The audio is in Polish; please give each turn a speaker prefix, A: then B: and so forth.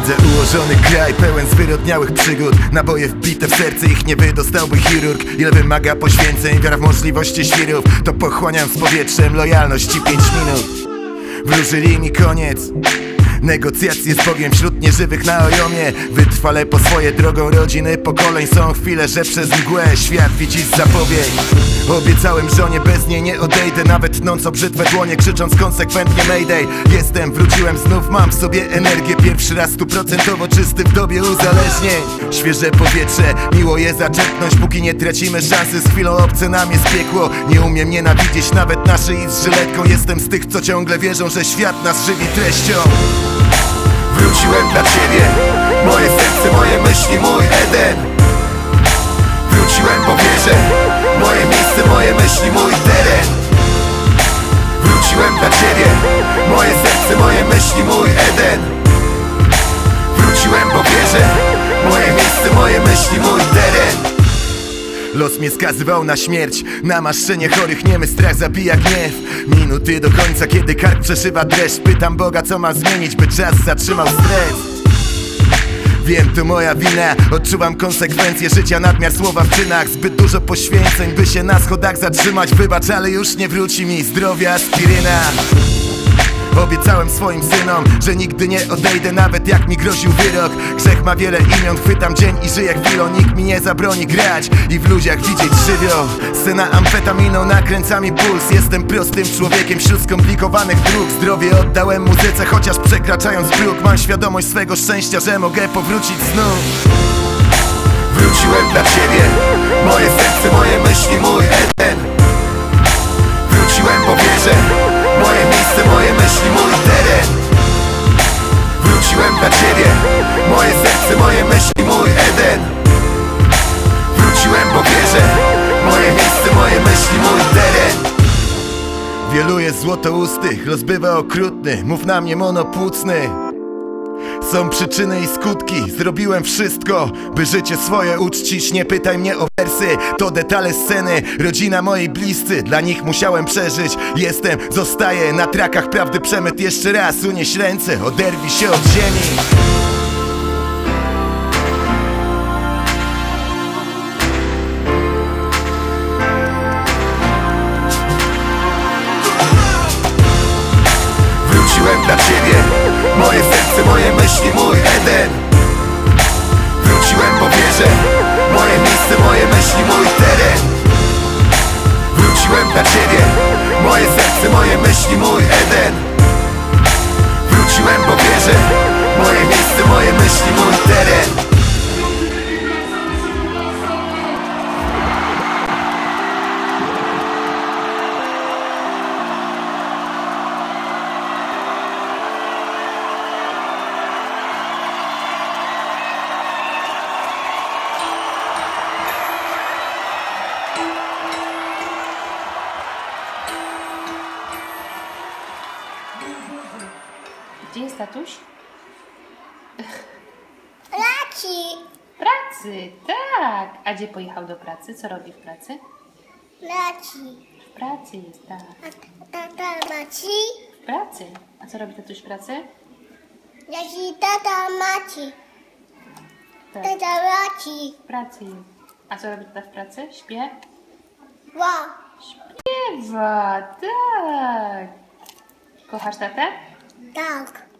A: Widzę ułożony kraj pełen zwyrodniałych przygód. Naboje wbite w serce, ich nie wydostałby chirurg. Ile wymaga poświęceń, wiara w możliwości świrów. To pochłaniam z powietrzem lojalności 5 minut. Wróżyli mi koniec negocjacje z Bogiem wśród nieżywych na ojomie. Wytrwale po swoje drogą rodziny pokoleń. Są chwile, że przez mgłę świat widzi zapowiedź. Obiecałem żonie, bez niej nie odejdę. Nawet tnąc o brzytwe dłonie, krzycząc konsekwentnie mayday. Jestem, wróciłem znów, mam w sobie energię. Pierwszy raz 100% czysty w dobie uzależnień. Świeże powietrze, miło je zaczerpnąć, póki nie tracimy szansy. Z chwilą obce nam jest piekło. Nie umiem nienawidzieć nawet naszej z żyletką. Jestem z tych, co ciągle wierzą, że świat nas żywi treścią. Wróciłem dla Ciebie, moje serce, moje myśli, mój Eden. Wróciłem, bo wierzę, moje miejsce, moje myśli, mój teren. Wróciłem dla Ciebie, moje serce, moje myśli, mój Eden. Wróciłem, bo wierzę, moje miejsce, moje myśli, mój teren. Los mnie skazywał na śmierć, namaszczenie chorych, niemy strach zabija gniew. Minuty do końca, kiedy kark przeszywa dreszcz. Pytam Boga, co mam zmienić, by czas zatrzymał stres. Wiem, to moja wina, odczuwam konsekwencje życia, nadmiar słowa w czynach. Zbyt dużo poświęceń, by się na schodach zatrzymać. Wybacz, ale już nie wróci mi zdrowia aspiryna. Obiecałem swoim synom, że nigdy nie odejdę, nawet jak mi groził wyrok. Grzech ma wiele imion, chwytam dzień i żyję chwilą. Nikt mi nie zabroni grać i w ludziach widzieć żywioł. Scena amfetaminą nakręca mi puls. Jestem prostym człowiekiem wśród skomplikowanych dróg. Zdrowie oddałem muzyce, chociaż przekraczając próg. Mam świadomość swego szczęścia, że mogę powrócić znów. Wróciłem dla Ciebie, moje serce, moje myśli, mój Eden. Wróciłem, bo wierzę, moje miejsce, moje myśli, mój teren. Wróciłem dla Ciebie, moje serce, moje myśli, mój Eden. Wróciłem, bo wierzę, moje miejsce, moje myśli, mój teren. Wielu jest złotoustych, rozbywa okrutny, mów na mnie monopłucny. Są przyczyny i skutki, zrobiłem wszystko, by życie swoje uczcić. Nie pytaj mnie o wersy, to detale sceny. Rodzina, moi bliscy, dla nich musiałem przeżyć. Jestem, zostaję na trakach prawdy przemyt. Jeszcze raz unieś ręce, oderwij się od ziemi. Wróciłem dla Ciebie, moje serce, moje myśli, mój Eden. Wróciłem, bo wierzę, moje miejsce, moje myśli, mój teren. Wróciłem dla Ciebie, moje serce, moje myśli, mój Eden. Wróciłem, bo wierzę, moje miejsce, moje myśli, mój teren.
B: Gdzie jest tatuś?
C: Leci.
B: W pracy, tak. A gdzie pojechał do pracy? Co robi w pracy?
C: Leci.
B: W pracy jest, tak.
C: A tata Maci?
B: W pracy. A co robi tatuś w pracy?
C: Leci tata Maci.
B: Tak.
C: Tata Maci.
B: W pracy jest. A co robi tata w pracy? Śpie?
C: Ła.
B: Śpiewa, tak. Kochasz tatę?
C: Tak.